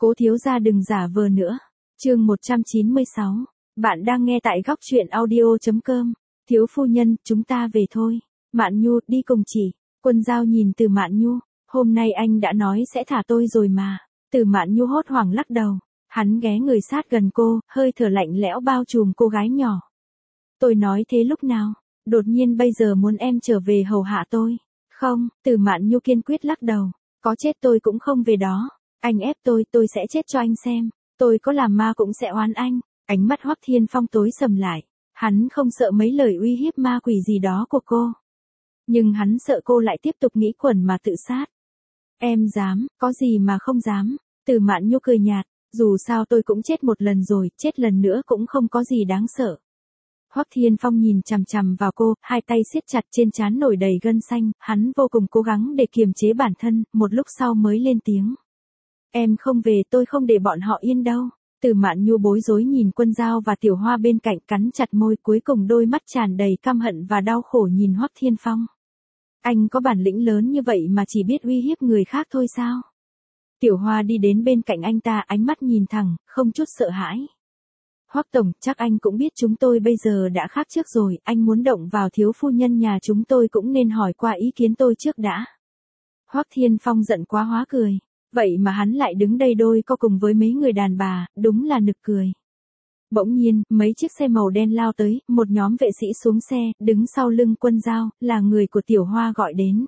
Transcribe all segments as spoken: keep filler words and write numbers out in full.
Cố thiếu gia đừng giả vờ nữa. Chương một trăm chín mươi sáu. Bạn đang nghe tại góc truyện audio chấm com. Thiếu phu nhân, chúng ta về thôi. Mạn Nhu, đi cùng chị. Quân Giao nhìn Từ Mạn Nhu, hôm nay anh đã nói sẽ thả tôi rồi mà. Từ Mạn Nhu hốt hoảng lắc đầu. Hắn ghé người sát gần cô, hơi thở lạnh lẽo bao trùm cô gái nhỏ. Tôi nói thế lúc nào? Đột nhiên bây giờ muốn em trở về hầu hạ tôi. Không, Từ Mạn Nhu kiên quyết lắc đầu. Có chết tôi cũng không về đó. Anh ép tôi, tôi sẽ chết cho anh xem. Tôi có làm ma cũng sẽ oán anh. Ánh mắt Hoắc Thiên Phong tối sầm lại. Hắn không sợ mấy lời uy hiếp ma quỷ gì đó của cô. Nhưng hắn sợ cô lại tiếp tục nghĩ quẩn mà tự sát. Em dám, có gì mà không dám. Từ Mạn Nhu cười nhạt. Dù sao tôi cũng chết một lần rồi, chết lần nữa cũng không có gì đáng sợ. Hoắc Thiên Phong nhìn chằm chằm vào cô, hai tay siết chặt trên trán nổi đầy gân xanh, hắn vô cùng cố gắng để kiềm chế bản thân, một lúc sau mới lên tiếng. Em không về, tôi không để bọn họ yên đâu. Từ Mạn Nhu bối rối nhìn Quân Giao và Tiểu Hoa bên cạnh, cắn chặt môi, cuối cùng đôi mắt tràn đầy căm hận và đau khổ nhìn Hoắc Thiên Phong. Anh có bản lĩnh lớn như vậy mà chỉ biết uy hiếp người khác thôi sao? Tiểu Hoa đi đến bên cạnh anh ta, ánh mắt nhìn thẳng, không chút sợ hãi. Hoắc tổng, chắc anh cũng biết chúng tôi bây giờ đã khác trước rồi, anh muốn động vào thiếu phu nhân nhà chúng tôi cũng nên hỏi qua ý kiến tôi trước đã. Hoắc Thiên Phong giận quá hóa cười. Vậy mà hắn lại đứng đây đôi co cùng với mấy người đàn bà, đúng là nực cười. Bỗng nhiên, mấy chiếc xe màu đen lao tới, một nhóm vệ sĩ xuống xe, đứng sau lưng Quân Giao, là người của Tiểu Hoa gọi đến.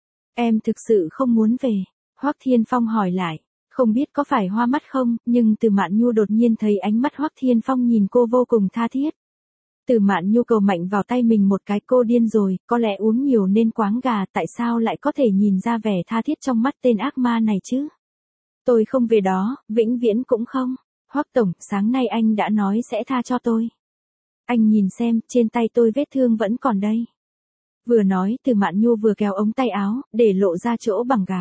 Em thực sự không muốn về. Hoắc Thiên Phong hỏi lại. Không biết có phải hoa mắt không, nhưng Từ Mạn Nhu đột nhiên thấy ánh mắt Hoắc Thiên Phong nhìn cô vô cùng tha thiết. Từ Mạn Nhu cầu mạnh vào tay mình một cái, cô điên rồi, có lẽ uống nhiều nên quáng gà, tại sao lại có thể nhìn ra vẻ tha thiết trong mắt tên ác ma này chứ? Tôi không về đó, vĩnh viễn cũng không. Hoắc tổng, sáng nay anh đã nói sẽ tha cho tôi. Anh nhìn xem, trên tay tôi vết thương vẫn còn đây. Vừa nói, Từ Mạn Nhu vừa kéo ống tay áo, để lộ ra chỗ bằng gạc.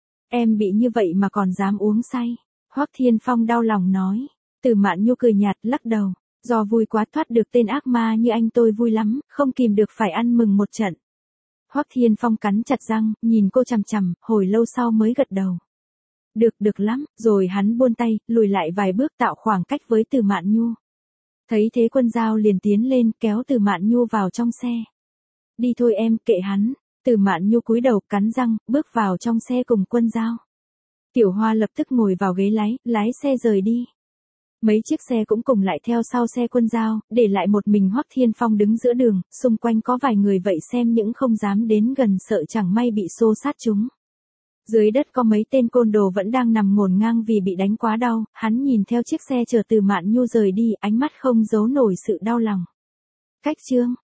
Em bị như vậy mà còn dám uống say. Hoắc Thiên Phong đau lòng nói. Từ Mạn Nhu cười nhạt, lắc đầu. Do vui quá, thoát được tên ác ma như anh tôi vui lắm, không kìm được phải ăn mừng một trận. Hoắc Thiên Phong cắn chặt răng, nhìn cô chằm chằm, hồi lâu sau mới gật đầu. Được, được lắm, rồi hắn buông tay, lùi lại vài bước tạo khoảng cách với Từ Mạn Nhu. Thấy thế Quân Giao liền tiến lên, kéo Từ Mạn Nhu vào trong xe. Đi thôi em, kệ hắn. Từ Mạn Nhu cúi đầu, cắn răng, bước vào trong xe cùng Quân Giao. Tiểu Hoa lập tức ngồi vào ghế lái, lái xe rời đi. Mấy chiếc xe cũng cùng lại theo sau xe Quân Giao, để lại một mình Hoắc Thiên Phong đứng giữa đường, xung quanh có vài người vậy xem những không dám đến gần, sợ chẳng may bị xô sát chúng. Dưới đất có mấy tên côn đồ vẫn đang nằm ngổn ngang vì bị đánh quá đau, hắn nhìn theo chiếc xe chở Từ Mạn Nhu rời đi, ánh mắt không giấu nổi sự đau lòng. Cách chương